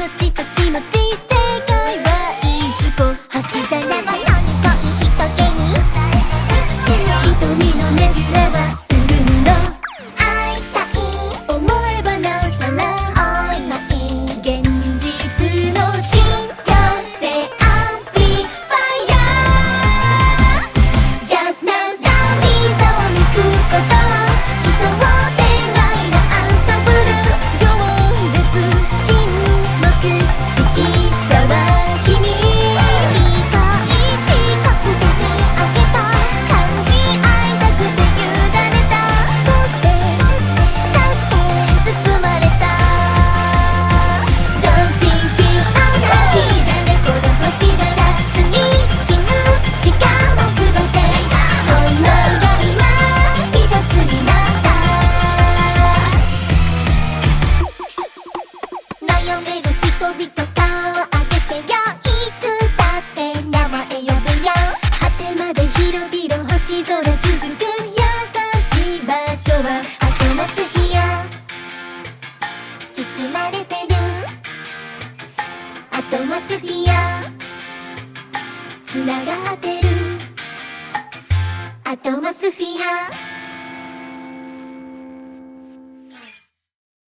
持ちと気持ち、正解はいつこ星空は何かきっかけに瞳のねぎらは潤むの。会いたい思えばなおさら会えない現実の幸せアンプリファイヤー Just now スターにざわめくこと奇想天外なアンサンブル超絶沈黙指揮者は君理解しかく手にあげた感じ合いたくて委ねたそしてスタンスで包まれた Don't think feel あんたちだねこの星空過ぎきぬ時間をくどって本能が今一つになった悩める人々顔を上げてよいつだって名前呼べよ果てまで広々星空続く優しい場所はアトモスフィア包まれてるアトモスフィアつながってるアトモスフィア